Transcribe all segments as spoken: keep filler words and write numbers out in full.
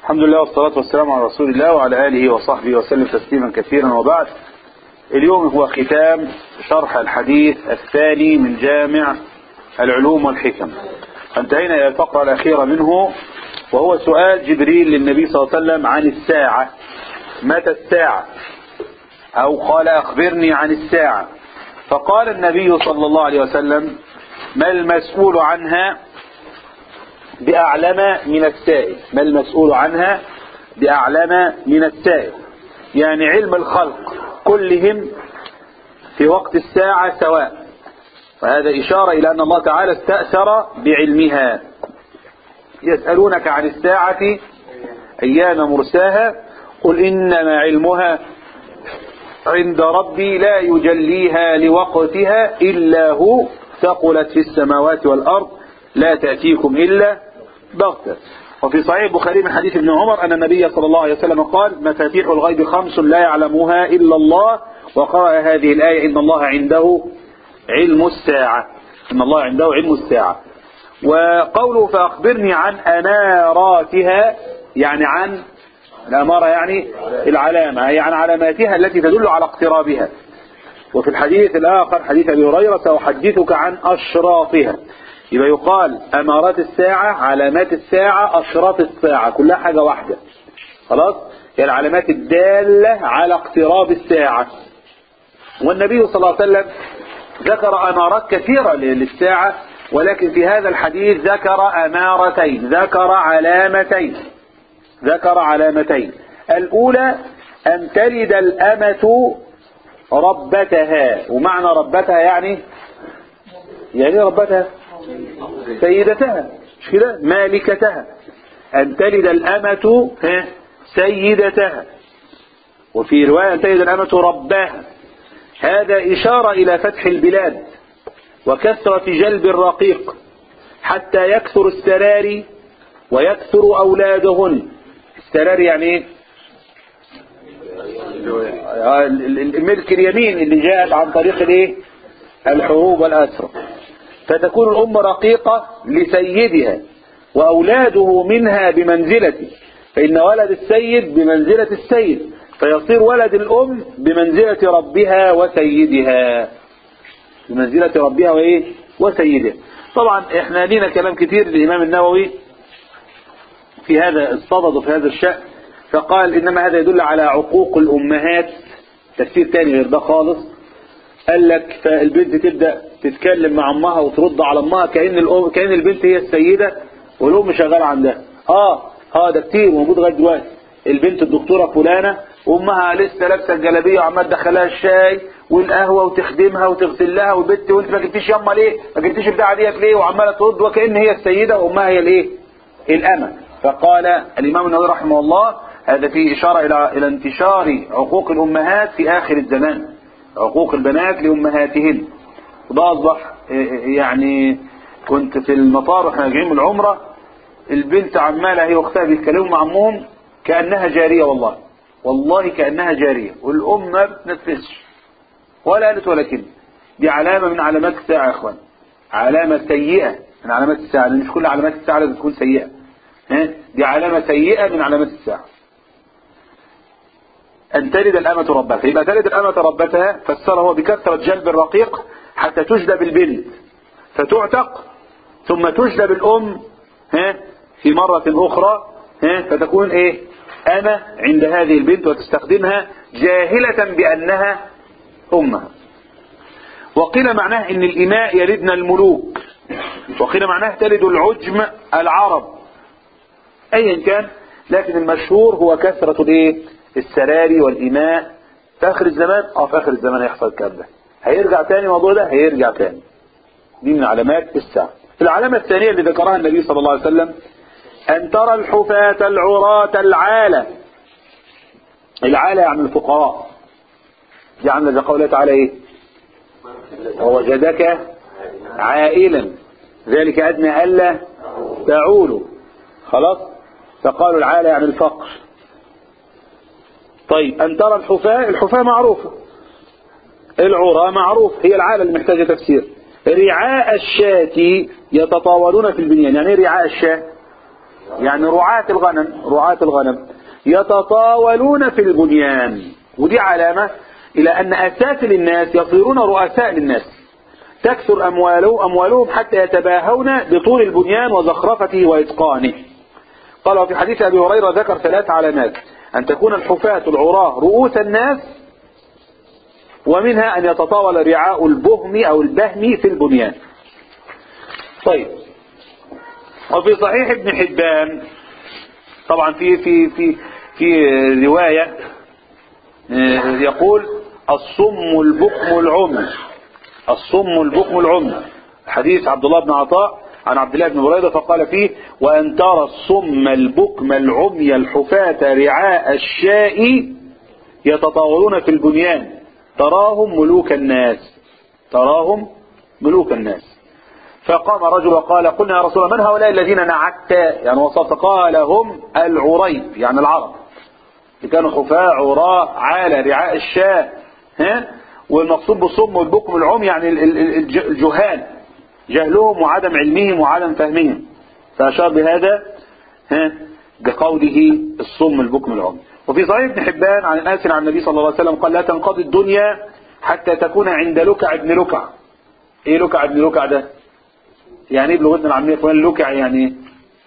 الحمد لله والصلاة والسلام على رسول الله وعلى آله وصحبه وسلم تسليما كثيرا، وبعد. اليوم هو ختام شرح الحديث الثاني من جامع العلوم والحكم. انتهينا إلى الفقرة الأخيرة منه، وهو سؤال جبريل للنبي صلى الله عليه وسلم عن الساعة. متى الساعة؟ أو قال أخبرني عن الساعة. فقال النبي صلى الله عليه وسلم: ما المسؤول عنها بأعلم من السائل. ما المسؤول عنها بأعلم من السائل، يعني علم الخلق كلهم في وقت الساعة سواء. فهذا إشارة إلى أن الله تعالى استأثر بعلمها. يسألونك عن الساعة أيان مرساها قل إنما علمها عند ربي لا يجليها لوقتها إلا هو ثقلت في السماوات والأرض لا تأتيكم إلا بغتة. وفي صحيح البخاري من حديث ابن عمر أن النبي صلى الله عليه وسلم قال: مفاتيح الغيب خمس لا يعلمها إلا الله. وقرأ هذه الآية: إن الله عنده علم الساعة. إن الله عنده علم الساعة. وقوله فأخبرني عن أماراتها، يعني عن الأمارة يعني العلامة، يعني علاماتها التي تدل على اقترابها. وفي الحديث الآخر حديث أبي هريرة: سأحدثك عن أشراطها. يبقى يقال أمارات الساعة، علامات الساعة، أشراط الساعة، كلها حاجة واحدة. خلاص؟ هي العلامات الدالة على اقتراب الساعة. والنبي صلى الله عليه وسلم ذكر أمارات كثيرة للساعة، ولكن في هذا الحديث ذكر أمارتين، ذكر علامتين ذكر علامتين. الأولى أن تلد الأمة ربتها. ومعنى ربتها يعني يعني ربتها سيدتها، مش كده؟ مالكتها. أن تلد الأمة سيدتها. وفي رواية أن تلد الأمة رباها. هذا إشارة إلى فتح البلاد وكثرة جلب الرقيق حتى يكثر السراري ويكثر أولادهن. السراري يعني ايه؟ الملك اليمين اللي جاءت عن طريق الايه؟ الحروب والأسرى. فتكون الأم رقيقة لسيدها وأولاده منها بمنزلته، فإن ولد السيد بمنزلة السيد، فيصير ولد الأم بمنزلة ربها وسيدها، بمنزلة ربها وإيه؟ وسيدها. طبعا احنا لينا كلام كتير للإمام النووي في هذا الصدد وفي هذا الشأن، فقال إنما هذا يدل على عقوق الأمهات. تفسير تاني غير ده خالص. قال لك فالبنت تبدأ تتكلم مع أمها وترد على أمها كأن الأم كأن البنت هي السيدة والأم شغالة عندها. آه اه ده كتير موجود لغاية دلوقتي. البنت الدكتورة فلانة وأمها لسه لابسة الجلابية وعمال تدخلها الشاي والقهوة وتخدمها وتغسل لها، والبنت وأنت ما جبتيش يما ليه؟ ما جبتيش البتاعة ديت ليه؟ وعمالة ترد وكأن هي السيدة وأمها هي الإيه؟ الأمة. فقال الإمام النووي رحمه الله: هذا فيه إشارة إلى إلى انتشار عقوق الأمهات في آخر الزمان، عقوق البنات لأمهاتهن. وده أصبح يعني كنت في المطار واحنا راجعين من العمرة، البنت عمالة هي واختها بيتكلموا مع أمهم كأنها جارية، والله والله كأنها جارية، والأم ما بتنفسش ولا قالت ولا كلمة. دي علامة من علامات الساعة يا أخوان، علامة سيئة من علامات الساعة، لأن مش كل علامات الساعة لازم تكون سيئة. دي علامة سيئة من علامات الساعة. أن تلد الأمة ربتها. يبقى تلد الأمة ربتها فسره هو بكثرة جلب الرقيق حتى تجلب البنت فتعتق، ثم تجلب الأم ها في مرة أخرى ها فتكون إيه؟ أمة عند هذه البنت، وتستخدمها جاهلة بأنها أمها. وقيل معناه إن الإماء يلدن الملوك، وقيل معناه تلد العجم العرب. أيا كان، لكن المشهور هو كثرة الإيه؟ السراري والإماء في آخر الزمان. اه في آخر الزمان هيحصل الكلام ده، هيرجع تاني الموضوع ده، هيرجع تاني. دي من علامات الساعة. العلامة الثانية اللي ذكرها النبي صلى الله عليه وسلم: أن ترى الحفاة العراة العالة. العالة يعني الفقراء. دي عاملة زي قوله تعالى إيه؟ ووجدك عائلا ذلك أدنى ألا تعولوا. خلاص؟ فقالوا العالة يعني الفقر. طيب أن ترى الحفاة، الحفاة معروفة، العراة معروف، هي العالة اللي محتاجة تفسير. رعاء الشاة يتطاولون في البنيان. يعني ايه رعاء الشاة؟ يعني رعاة الغنم رعاة الغنم يتطاولون في البنيان، ودي علامة إلى أن أساس للناس يصيرون رؤساء للناس، تكثر أموالهم, أموالهم حتى يتباهون بطول البنيان وزخرفته وإتقانه. قال وفي حديث أبي هريرة ذكر ثلاث علامات: أن تكون الحفاة العراة رؤوس الناس، ومنها أن يتطاول رعاء البهم أو البهم في البنيان. طيب، وفي صحيح ابن حبان طبعا في في في في رواية يقول الصم البكم العمي، الصم البكم العمي، حديث عبد الله بن عطاء عن عبد الله بن بريدة فقال فيه: وأن ترى الصم البكم العمي الحفاة رعاء الشاء يتطاولون في البنيان تراهم ملوك الناس، تراهم ملوك الناس. فقام رجل وقال: قلنا يا رسول الله من هؤلاء الذين نعت يعني وصفت؟ قال: هم العريب يعني العرب اللي كانوا حفاة عراة عالة رعاء الشاة. ها، والمقصود بالصم والبكم العمي يعني الجهال، جهلهم وعدم علمهم وعدم فهمهم، فأشار بهذا ها بقوله الصم البكم العمي. وفي صحيح ابن حبان عن انس عن النبي صلى الله عليه وسلم قال: لا تنقضي الدنيا حتى تكون عند لكع ابن لكع. ايه لكع ابن لكع ده؟ يعني ايه بلغتنا العاميه فلان لكع يعني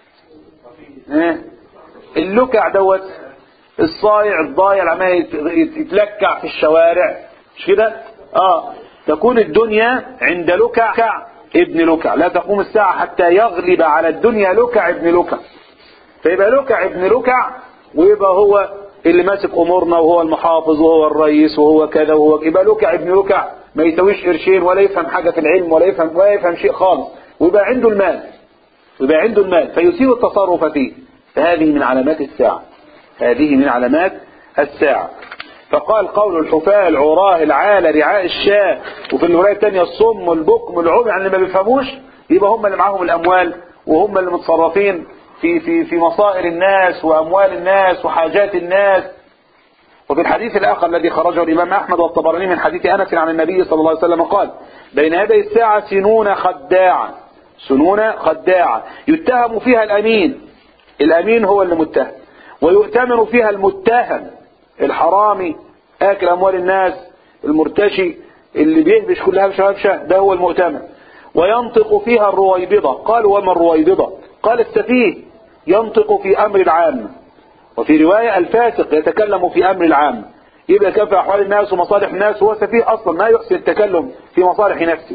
ايه؟ اللكع دوت الصايع الضايع العمال يتلكع في الشوارع، مش كده؟ اه تكون الدنيا عند لكع ابن لكع، لا تقوم الساعة حتى يغلب على الدنيا لكع ابن لكع. فيبقى لكع ابن لكع ويبقى هو اللي ماسك امورنا وهو المحافظ وهو الرئيس وهو كذا وهو، يبقى لكع ابن لكع ما يسويش قرشين ولا يفهم حاجة في العلم ولا يفهم ولا يفهم شيء خالص، ويبقى عنده المال، ويبقى عنده المال فيثير التصرف فيه. فهذه من علامات الساعة، هذه من علامات الساعة. فقال: قول الحفاة العراه العالة رعاء الشاة، وفي الرواية الثانية الصم البكم العمي يعني اللي ما بيفهموش، يبقى هم اللي معاهم الأموال وهم اللي متصرفين في في في مصائر الناس وأموال الناس وحاجات الناس. وفي الحديث الآخر الذي خرجه الإمام أحمد والطبراني من حديث أنس عن النبي صلى الله عليه وسلم قال: بين يدي الساعة سنون خداعة، سنون خداعة يتهم فيها الأمين، الأمين هو اللي متهم، ويؤتمن فيها المتهم الحرامي آكل أموال الناس المرتشي اللي بيهبش كلها بشهبشة، ده هو المؤتمن. وينطق فيها الرويبضة. قالوا: وما الرويبضة؟ قال: السفيه ينطق في أمر العام. وفي رواية الفاسق يتكلم في أمر العام، يبقى كان في أحوال الناس ومصالح الناس، هو سفيه أصلا ما يحسن التكلم في مصالح نفسه.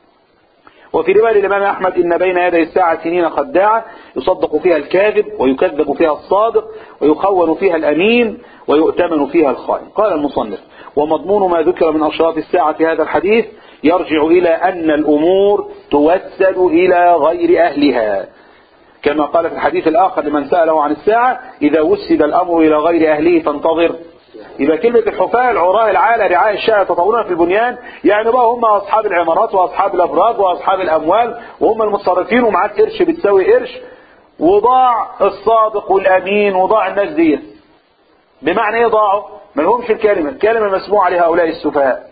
وفي رواية الإمام أحمد: إن بين يدي الساعة سنين خداعة يصدق فيها الكاذب ويكذب فيها الصادق ويخون فيها الأمين ويؤتمن فيها الخائن. قال المصنف: ومضمون ما ذكر من أشراط الساعة في هذا الحديث يرجع إلى أن الأمور توسد إلى غير أهلها، كما قال في الحديث الآخر لمن سأله عن الساعة: إذا وسد الأمر إلى غير أهله فانتظر. يبقى كلمة الحفاة العراة العالة رعاء الشاة يتطاولون في البنيان، يعني بقى هم أصحاب العمارات وأصحاب الأبراج وأصحاب الأموال وهم المتصرفين ومعاك قرش بتساوي قرش، وضاع الصادق والأمين وضاع الناس دي. بمعنى إيه ضاعوا؟ ما لهمش الكلمة، الكلمة مسموعة لهؤلاء السفهاء.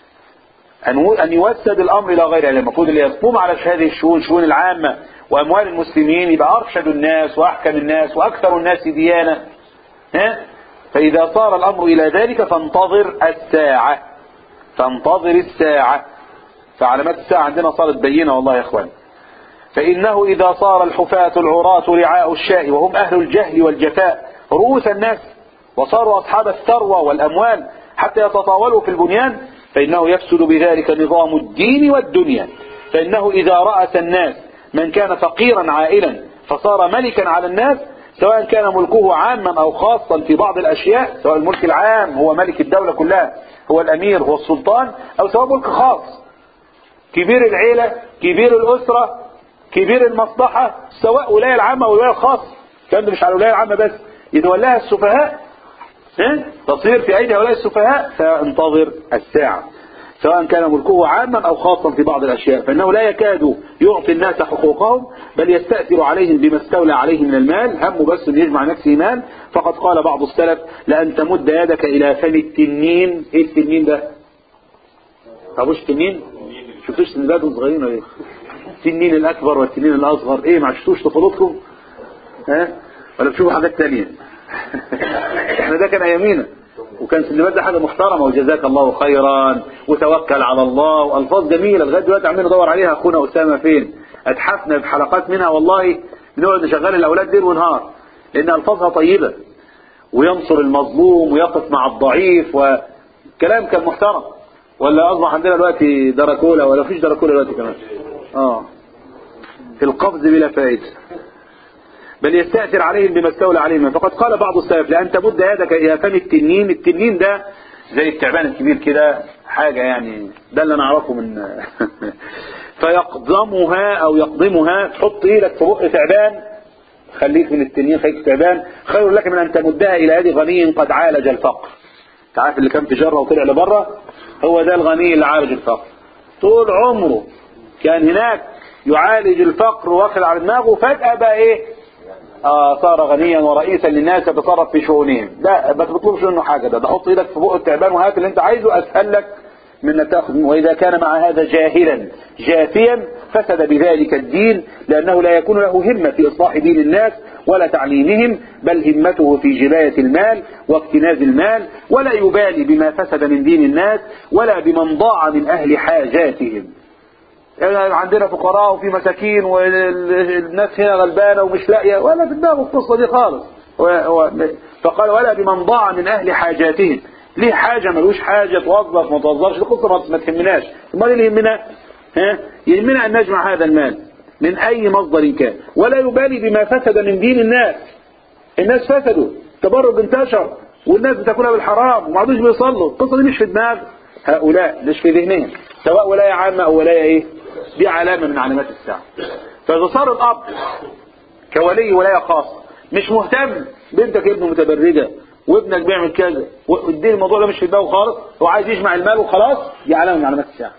أن يوسد الأمر إلى غير أهله، المفروض اللي يقوم على هذه الشؤون شؤون العامة وأموال المسلمين يبقى أرشد الناس وأحكم الناس وأكثر الناس ديانة. ها؟ فإذا صار الأمر إلى ذلك فانتظر الساعة، فانتظر الساعة. فعلامات الساعة عندنا صارت بينة والله يا إخوان. فإنه إذا صار الحفاة العراة رعاء الشاء وهم أهل الجهل والجفاء رؤوس الناس، وصاروا أصحاب الثروة والأموال حتى يتطاولوا في البنيان، فإنه يفسد بذلك نظام الدين والدنيا. فإنه إذا رأس الناس من كان فقيرا عائلا فصار ملكا على الناس، سواء كان ملكه عاما أو خاصا في بعض الأشياء، سواء الملك العام هو ملك الدولة كلها هو الأمير هو السلطان، أو سواء ملك خاص كبير العيلة كبير الأسرة كبير المصلحة، سواء ولاية العامة أو ولاية الخاص، كان مش على الولاية العامة بس، إذا ولاها السفهاء تصير في أيدي هؤلاء السفهاء، فانتظر الساعة. سواء كان ملكه عاما أو خاصا في بعض الأشياء، فإنه لا يكاد يعطي الناس حقوقهم، بل يستأثر عليهم بما استولى عليه من المال، همه بس أن يجمع نفسه مال. فقد قال بعض السلف: لأن تمد يدك إلى فم التنين. إيه التنين ده؟ طابوش التنين؟ شفتوش تنباتهم صغيرين ولا إيه؟ التنين الأكبر والتنين الأصغر، إيه ما عشتوش طفولتكم؟ ها ولا بتشوفوا حاجات تانية؟ احنا ده كان ايامينا، وكان سندباد ده حاجة محترمة، وجزاك الله خيرا وتوكل على الله والفاظ جميلة لغاية دلوقتي عمالين ندور عليها. اخونا اسامة فين؟ اتحفنا بحلقات منها والله، بنقعد نشغل الاولاد ليل ونهار لان الفاظها طيبة، وينصر المظلوم ويقف مع الضعيف، وكلام كان محترم. ولا اصبح عندنا دلوقتي دراكولا؟ ولا فيش دراكولا دلوقتي كمان؟ اه في القفز بلا فائدة، بل يستأثر عليهم بما استولى عليهم. فقد قال بعض السلف لأن تمد يدك إلى فم التنين. التنين ده زي التعبان الكبير كده، حاجة يعني ده اللي نعرفه من فيقضمها أو يقضمها، تحط إيدك في بق تعبان، خليك من التنين، خليك تعبان، خير لك من أن تمدها إلى يد غني قد عالج الفقر. تعرف اللي كان في جرة وطلع لبره، هو ده الغني اللي عالج الفقر. طول عمره كان هناك يعالج الفقر واخد على دماغه، فجأة بقى ايه؟ آه صار غنيا ورئيسا للناس يتصرف في شؤونهم. لا ما تطلبش منه حاجة، ده ده حط ايدك في بق التعبان وهات اللي انت عايزه، اسهل لك من ان تاخذ. واذا كان مع هذا جاهلا جافيا فسد بذلك الدين، لانه لا يكون له همة في اصلاح دين الناس ولا تعليمهم، بل همته في جباية المال واكتناز المال، ولا يبالي بما فسد من دين الناس ولا بمن ضاع من اهل حاجاتهم. يعني عندنا فقراء وفي مساكين والناس هنا غلبانة ومش لاقية، ولا في دماغه القصة دي خالص. فقال ولا بمن ضاع من أهل حاجاتهم. ليه حاجة ملوش حاجة، توظف ما توظفش، القصة ما تهمناش. ما اللي يهمنا؟ ها؟ يهمنا أن نجمع هذا المال من أي مصدر كان، ولا يبالي بما فسد من دين الناس. الناس فسدوا، تبرج انتشر، والناس بتاكلها بالحرام وما عادوش بيصلوا. القصة دي مش في دماغ هؤلاء، مش في ذهنهم، سواء ولاية عامة أو ولاية إيه؟ دي علامة من علامات الساعة. فإذا صار الأب كولي ولاية خاصة مش مهتم، بنتك ابنه متبرجة وابنك بيعمل كذا، والدين الموضوع ده مش في دماغه خالص، هو عايز يجمع المال وخلاص، دي علامة من علامات الساعة.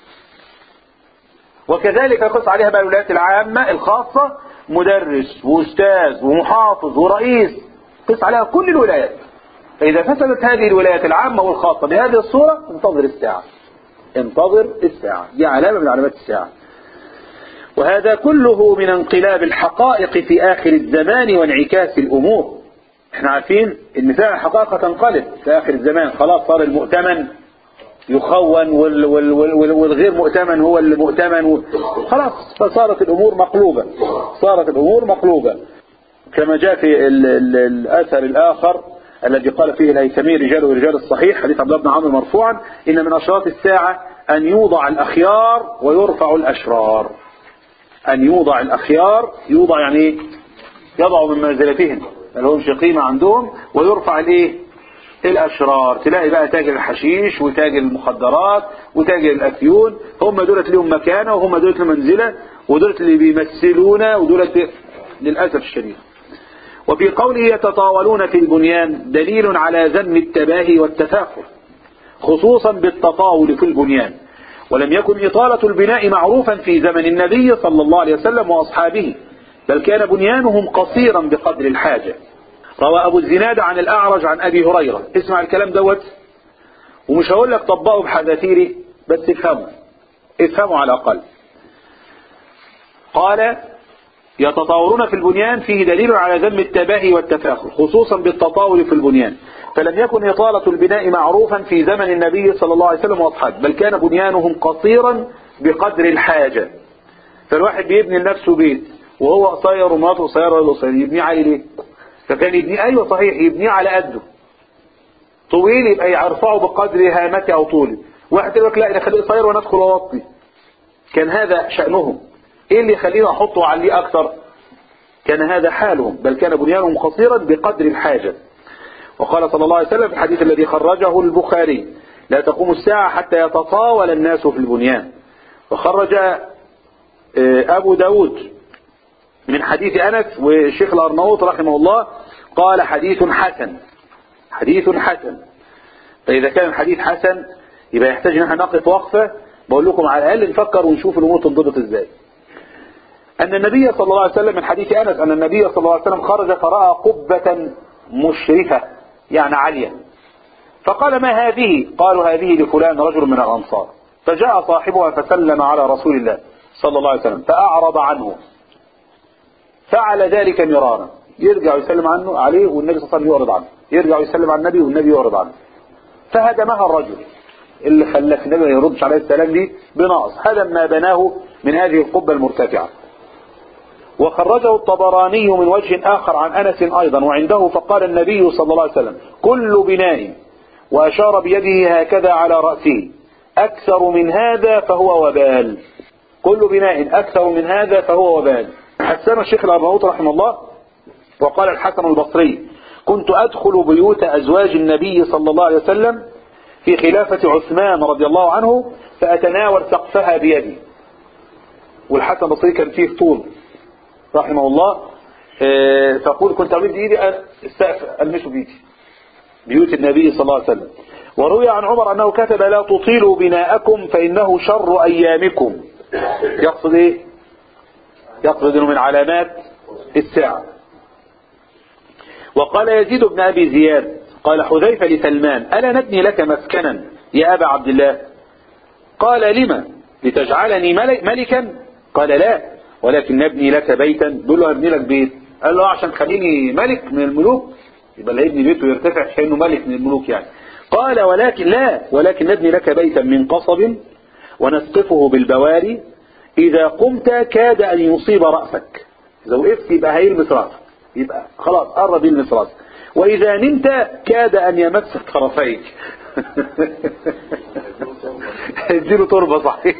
وكذلك يقص عليها بقى الولايات العامة الخاصة، مدرس وأستاذ ومحافظ ورئيس، قص عليها كل الولايات. فإذا فسدت هذه الولايات العامة والخاصة بهذه الصورة، انتظر الساعة، انتظر الساعة، دي علامة من علامات الساعة. وهذا كله من انقلاب الحقائق في آخر الزمان وانعكاس الأمور. احنا عارفين ان فعلا الحقائق تنقلب في آخر الزمان، خلاص صار المؤتمن يخون وال وال وال والغير مؤتمن هو اللي مؤتمن، خلاص فصارت الأمور مقلوبة، صارت الأمور مقلوبة. كما جاء في ال ال الأثر الآخر الذي قال فيه الهيثمي رجال ورجال الصحيح، حديث عبد الله بن عمرو مرفوعا: إن من أشراط الساعة أن يوضع الأخيار ويرفع الأشرار. أن يوضع الأخيار، يوضع يعني إيه؟ يضع من منزلتهم اللي همش قيمة عندهم، ويرفع الإيه؟ الأشرار. تلاقي بقى تاجر الحشيش وتاجر المخدرات وتاجر الأفيون، هم دولت لهم مكانة وهم دولت لهم منزلة، ودولت اللي بيمثلون ودولت للأسف الشديد. وفي قوله يتطاولون في البنيان دليل على ذم التباهي والتفاخر، خصوصا بالتطاول في البنيان. ولم يكن إطالة البناء معروفا في زمن النبي صلى الله عليه وسلم وأصحابه، بل كان بنيانهم قصيرا بقدر الحاجة. روى أبو الزناد عن الأعرج عن أبي هريرة، اسمع الكلام دوت، ومش هقول لك طبقه بحذافيره، بس افهموا افهموا على الأقل. قال يتطاولون في البنيان فيه دليل على ذم التباهي والتفاخر، خصوصا بالتطاول في البنيان. فلم يكن إطالة البناء معروفا في زمن النبي صلى الله عليه وسلم وأصحابه، بل كان بنيانهم قصيرا بقدر الحاجة. فالواحد بيبني لنفسه بيت وهو قصير ومراته قصيره ولا قصير، يبنيه عليه ليه؟ فكان يبنيه، ايوه صحيح، يبنيه على قده. طويل يبقى يرفعه بقدر هامته او طوله. واحد يقول لك لا انا خليه قصير وانا ادخل اوطي. كان هذا شأنهم. ايه اللي يخلينا احطه عليه اكثر؟ كان هذا حالهم، بل كان بنيانهم قصيرا بقدر الحاجة. وقال صلى الله عليه وسلم في الحديث الذي خرجه البخاري: لا تقوم الساعة حتى يتطاول الناس في البنيان. وخرج أبو داود من حديث أنس، والشيخ الأرناؤوط رحمه الله قال حديث حسن، حديث حسن. فإذا كان الحديث حسن يبقى يحتاج ان احنا نقف وقفة، بقول لكم على الأقل نفكر ونشوف الأمور تنضبط ازاي. أن النبي صلى الله عليه وسلم من حديث أنس أن النبي صلى الله عليه وسلم خرج فرأى قبة مشرفة يعني عالية، فقال ما هذه؟ قالوا هذه لفلان رجل من الأنصار. فجاء صاحبها فسلم على رسول الله صلى الله عليه وسلم فأعرض عنه، فعل ذلك مرارا. يرجع يسلم عنه عليه والنبي صلى الله عليه وسلم يعرض عنه، يرجع يسلم على النبي والنبي يعرض عنه. فهدمها الرجل اللي خلى النبي ما يردش عليه السلام دي بناقص، هدم ما بناه من هذه القبة المرتفعة. وخرجه الطبراني من وجه آخر عن أنس أيضا وعنده، فقال النبي صلى الله عليه وسلم: كل بناء، وأشار بيده هكذا على رأسه، أكثر من هذا فهو وبال. كل بناء أكثر من هذا فهو وبال. حسن الشيخ الأرناؤوط رحمه الله وقال الحسن البصري: كنت أدخل بيوت أزواج النبي صلى الله عليه وسلم في خلافة عثمان رضي الله عنه فأتناول سقفها بيدي. والحسن البصري كان فيه طول رحمه الله، فقول كنت أمد إيدي السقف ألمسه بيدي بيوت النبي صلى الله عليه وسلم. وروي عن عمر أنه كتب: لا تطيلوا بناءكم فإنه شر أيامكم. يقصد إيه؟ يقصد إنه من علامات الساعة. وقال يزيد بن أبي زياد: قال حذيفة لسلمان: ألا نبني لك مسكنا يا أبا عبد الله؟ قال: لما؟ لتجعلني ملكا؟ قال: لا، ولكن نبني لك بيتا. بيقول له: أبني لك بيت. قال له: عشان تخليني ملك من الملوك؟ يبقى اللي يبني بيته يرتفع كأنه ملك من الملوك يعني. قال: ولكن لا، ولكن نبني لك بيتا من قصب ونسقفه بالبواري، إذا قمت كاد أن يصيب رأسك. إذا وقفت يبقى هيلمس رأسك، يبقى خلاص قرب يلمس رأسك. وإذا نمت كاد أن يمسك طرفيك. اديله تربة صحيح.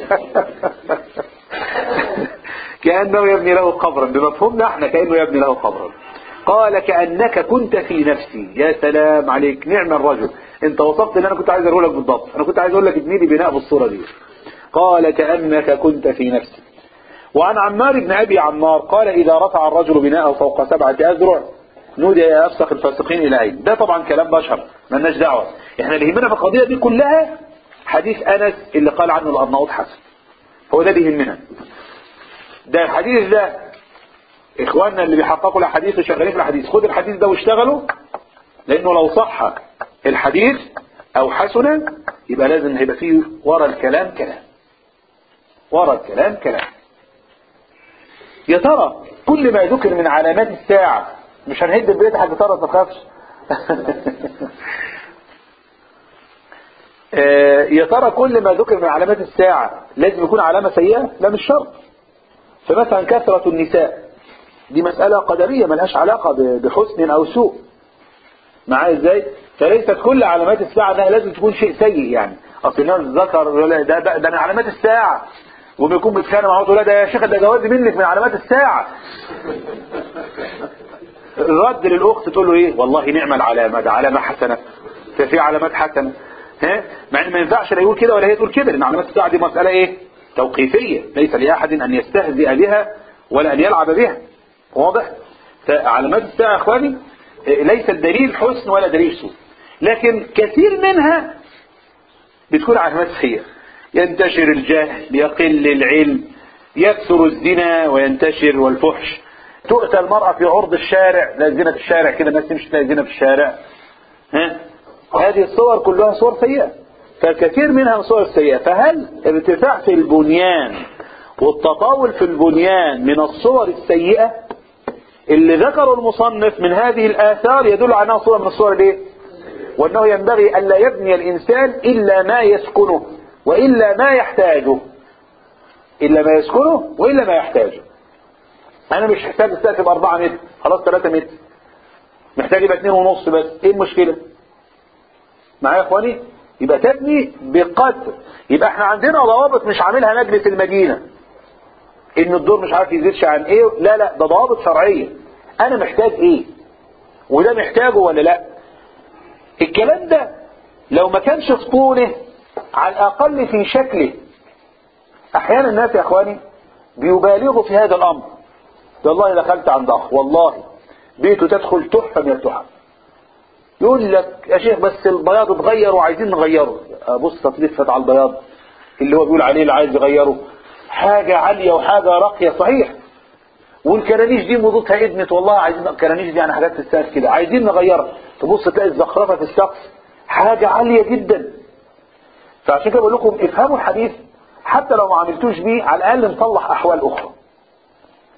كأنه يبني له قبرا، بمفهومنا احنا كأنه يبني له قبرا. قال: كأنك كنت في نفسي. يا سلام عليك، نعم الرجل، انت وصفت اللي انا كنت عايز اقول لك بالضبط. انا كنت عايز اقول لك ابني لي بناء بالصورة دي. قال: كأنك كنت في نفسي. وعن عمار بن أبي عمار قال: إذا رفع الرجل بناءه فوق سبعة أذرع نودي يا أفسخ الفاسقين إلى عين. ده طبعا كلام بشر، مالناش دعوة. احنا اللي يهمنا في القضية دي كلها حديث أنس اللي قال عنه الأرناؤوط حسن، هو ده اللي يهمنا. ده الحديث ده إخواننا اللي بيحققوا الحديث وشغالين في الحديث، خد الحديث ده واشتغلوا، لأنه لو صح الحديث أو حسن يبقى لازم هيبقى فيه ورا الكلام كلام، ورا الكلام كلام. يا ترى كل ما ذكر من علامات الساعة، مش هنهد البيت حتى ترى ما تخافش. يا ترى كل ما ذكر من علامات الساعة لازم يكون علامة سيئة؟ لا، مش شرط. فمثلا كثرة النساء دي مسألة قدرية ملهاش علاقة بحسن أو سوء، معايا ازاي؟ فليست كل علامات الساعة انها لازم تكون شيء سيء. يعني اصل الناس ذكر ده, ده, ده من علامات الساعة، وبيكون بيتخانق معه لا ده يا شيخ ده جواز منك من علامات الساعة. الرد للأخت تقول له ايه؟ والله نعم العلامة، ده علامة حسنة، ففي علامات حسنة. ها؟ مع ان ما ينفعش لا يقول كده ولا هي تقول كده، لان علامات الساعة دي مسألة ايه؟ توقيفية، ليس لأحد ان يستهزئ بها ولا ان يلعب بها. واضح؟ فعلامات الساعة يا اخواني ليس الدليل حسن ولا دليل سوء، لكن كثير منها بتكون علامات سيئة. ينتشر الجهل، يقل العلم، يكثر الزنا وينتشر والفحش، تؤتى المرأة في عرض الشارع، لا زنا في الشارع كده، الناس تمشي تلاقي زنا في الشارع. ها؟ هذه الصور كلها صور سيئة، فالكثير منها صور سيئة. فهل ارتفاع في البنيان والتطاول في البنيان من الصور السيئة؟ اللي ذكر المصنف من هذه الآثار يدل على أنها صورة من الصور دي، وأنه ينبغي ألا يبني الإنسان إلا ما يسكنه وإلا ما يحتاجه، إلا ما يسكنه وإلا ما يحتاجه. أنا مش محتاج السقف يبقى أربعة متر، خلاص ثلاثة متر، محتاج يبقى اتنين ونص بس، إيه المشكلة؟ معايا يا إخواني؟ يبقى تبني بقدر. يبقى احنا عندنا ضوابط مش عاملها مجلس المدينة، إن الدور مش عارف يزيدش عن إيه، لا لا، ده ضوابط شرعية. أنا محتاج إيه؟ وده محتاجه ولا لا؟ الكلام ده لو ما كانش في طوله على الأقل في شكله. أحيانا الناس يا أخواني بيبالغوا في هذا الأمر. والله دخلت عند أخ والله بيته تدخل تحفة من التحف، يقول لك يا شيخ بس البياض اتغير وعايزين نغيره. بص تطلفت على البياض اللي هو بيقول عليه اللي عايز يغيره، حاجة عالية وحاجة راقية صحيح، والكرانيش دي موضوعها ادمت، والله عايزين الكرانيش دي يعني حاجات تستاهل كده عايزين نغيرها. تبص تلاقي الزخرفة في السقف حاجة عالية جدا. فعشان كده بقول لكم افهموا الحديث، حتى لو ما عملتوش بيه على الأقل نصلح أحوال أخرى.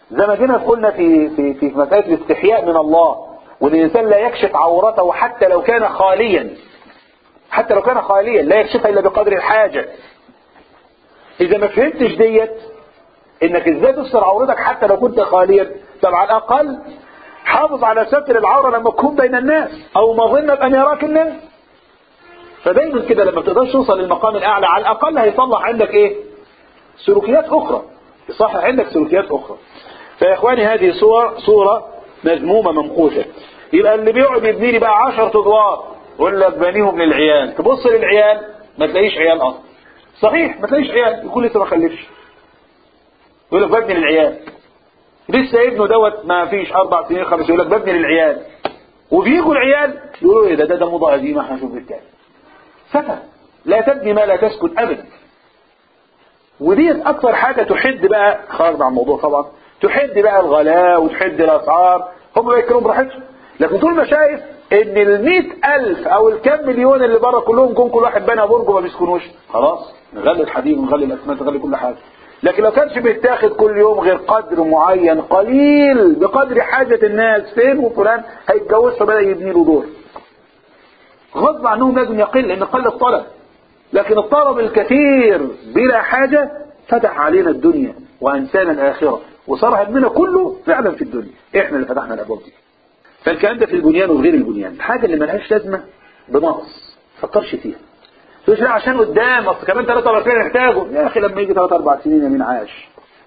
زي ما جينا قلنا في في في مسألة الاستحياء من الله، وان الانسان لا يكشف عورته حتى لو كان خاليا، حتى لو كان خاليا لا يكشفها الا بقدر الحاجة. اذا ما فهمتش ديت انك ازاي تستر عورتك حتى لو كنت خاليا، طب على الاقل حافظ على ستر العورة لما تكون بين الناس او مظنة ان يراك الناس. فدايما كده لما تقدرش توصل للمقام الاعلى على الاقل هيصلح عندك ايه؟ سلوكيات اخرى، يصحح عندك سلوكيات اخرى. فيا اخواني هذه صور صورة مذمومة ممقوتة. يبقى اللي بيقعد يبني لي بقى عشرة ادوار يقول لك بنيهم للعيال، تبص للعيال ما تلاقيش عيال اصلا. صحيح ما تلاقيش عيال، يكون لسه ما خلفش يقول لك ببني للعيال. لسه ابنه دوت ما فيش اربع سنين خمس يقول لك ببني للعيال. وبيجوا العيال يقولوا ايه ده ده ده موضوع قديم احنا نشوف بالتالي. سفه، لا تبني ما لا تسكن ابدا. ودي اكثر حاجة تحد بقى، خارج عن الموضوع طبعا، تحد بقى الغلاء وتحد الاسعار. هم بيتكلموا براحتهم، لكن طول ما شايف ان المئة الف او الكم مليون اللي بره كلهم كون كل واحد بنى برج وما بيسكنوش، خلاص نغلي الحديد ونغلي الاسمنت نغلي كل حاجة. لكن لو كانش بيتاخد كل يوم غير قدر معين قليل بقدر حاجة الناس، فين وفلان هيتجوز فبدأ يبني له دور، غصب عنهم لازم يقل لان قل الطلب. لكن الطلب الكثير بلا حاجة فتح علينا الدنيا وانسانا الاخرة، وصار همنا كله فعلا في الدنيا. احنا اللي فتحنا الابواب دي. فالكلام ده في البنيان وغير البنيان. الحاجة اللي ملهاش لازمة بنقص فكرش فيها، تقولش لا عشان قدام اصل كمان ثلاثة اربع سنين نحتاجه. يا اخي لما يجي ثلاثة اربع سنين يمين عاش.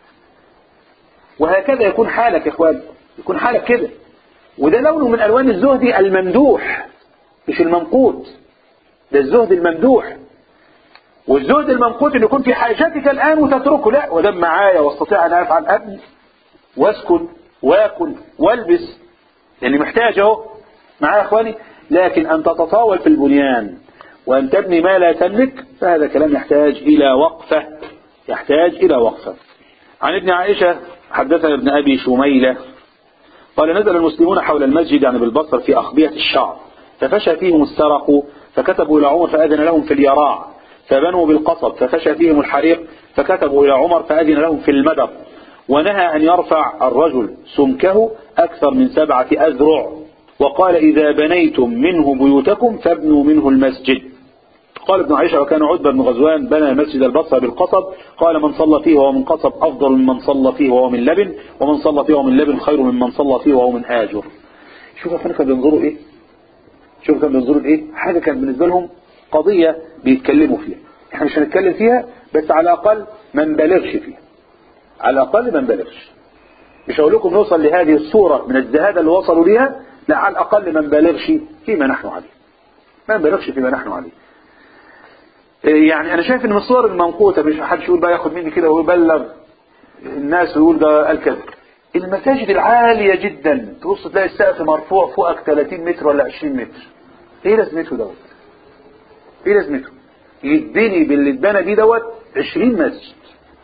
وهكذا يكون حالك يا اخوان، يكون حالك كده. وده لونه من الوان الزهد الممدوح مش الممقوت، ده الزهد الممدوح. والزهد الممقوت ان يكون في حاجتك الان وتتركه، لا وده معايا واستطيع ان افعل ابني واسكن واكل والبس لاني محتاج اهو معايا يا اخواني. لكن ان تتطاول في البنيان وان تبني ما لا تملك فهذا كلام يحتاج الى وقفة، يحتاج الى وقفة. عن ابن عائشة حدثنا ابن ابي شميلة قال نزل المسلمون حول المسجد يعني بالبصر في اخبية الشعر ففشى فيهم السرق فكتبوا الى عمر فاذن لهم في اليراع، فبنوا بالقصب ففشى فيهم الحريق فكتبوا الى عمر فاذن لهم في المدر، ونهى ان يرفع الرجل سمكه اكثر من سبعة اذرع، وقال اذا بنيتم منه بيوتكم فابنوا منه المسجد. قال ابن عائشة وكان عتبة بن غزوان بنى مسجد البصرة بالقصب، قال من صلى فيه وهو من قصب افضل ممن صلى فيه وهو من لبن، ومن صلى فيه وهو من لبن خير ممن صلى فيه وهو من آجر. شوفوا كانوا بينظروا ايه، شوفوا كانوا بينظروا ايه، حاجة كان بالنسبة لهم قضية بيتكلموا فيها. احنا مش هنتكلم فيها بس على الاقل ما نبالغش فيها، على الاقل ما نبالغش. مش هقول لكم نوصل لهذه الصورة من الزهادة اللي وصلوا ليها، لا على الاقل ما نبالغش فيما نحن عليه، ما نبالغش فيما نحن عليه. يعني انا شايف ان من الصور المنقوطة مش حدش يقول بقى ياخد مني كده ويبلغ الناس ويقول ده قال كذا. المساجد العالية جدا تبص تلاقي السقف مرفوع فوقك ثلاثين متر ولا عشرين متر، ايه لازمته دوت؟ ايه لازمته؟ يتبني باللي اتبنى دي دوت عشرين مسجد.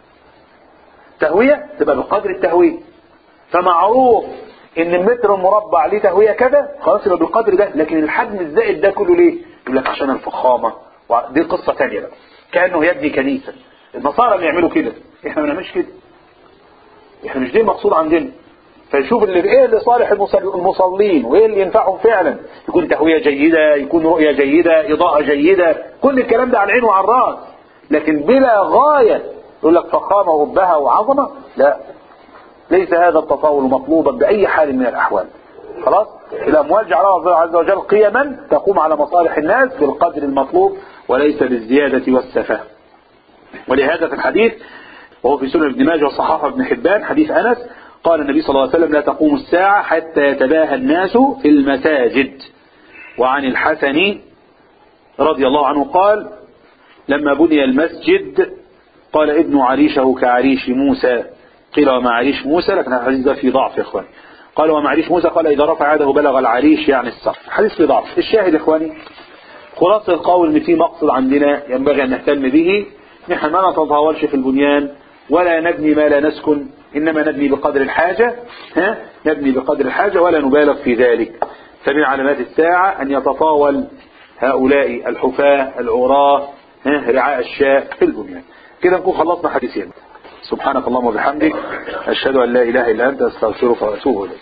تهوية تبقى بقدر التهوية، فمعروف ان المتر المربع ليه تهوية كذا خلاص يبقى بالقدر ده. لكن الحجم الزائد ده كله ليه؟ يقول لك عشان الفخامة، ودي قصة تانية بقى كأنه يبني كنيسة. النصارى اللي يعملوا كده، احنا ما بنعملش كده، احنا مش دي المقصود عندنا. فنشوف اللي ايه اللي صالح المصلين وايه اللي ينفعهم فعلا، يكون تهوية جيدة، يكون رؤية جيدة، اضاءة جيدة، كل الكلام ده على العين وعلى الراس. لكن بلا غاية يقول لك فخامة وبهة وعظمة، لا، ليس هذا التطاول مطلوبا بأي حال من الأحوال. خلاص الأموال جعلها الله عز وجل قيما تقوم على مصالح الناس بالقدر المطلوب وليس بالزيادة والسفة. ولهذا في الحديث وهو في سنن ابن ماجه وصححه ابن حبان حديث أنس قال النبي صلى الله عليه وسلم لا تقوم الساعة حتى يتباهى الناس في المساجد. وعن الحسن رضي الله عنه قال لما بني المسجد قال ابن عريشه كعريش موسى، قيل وما عريش موسى، لكن الحديث ده فيه ضعف يا اخواني. قال وما عريش موسى قال إذا رفع يده بلغ العريش يعني السقف. حديث فيه ضعف. الشاهد يا اخواني خلاصة القول ان في مقصد عندنا ينبغي ان نهتم به، نحن ما نتطاولش في البنيان ولا نبني ما لا نسكن، انما نبني بقدر الحاجة، ها نبني بقدر الحاجة ولا نبالغ في ذلك. فمن علامات الساعة ان يتطاول هؤلاء الحفاة العراة رعاء الشاء في البنيان. كده نكون خلصنا حديثين. سبحانك اللهم وبحمدك أشهد أن لا إله إلا أنت أستغفرك وأتوب إليك.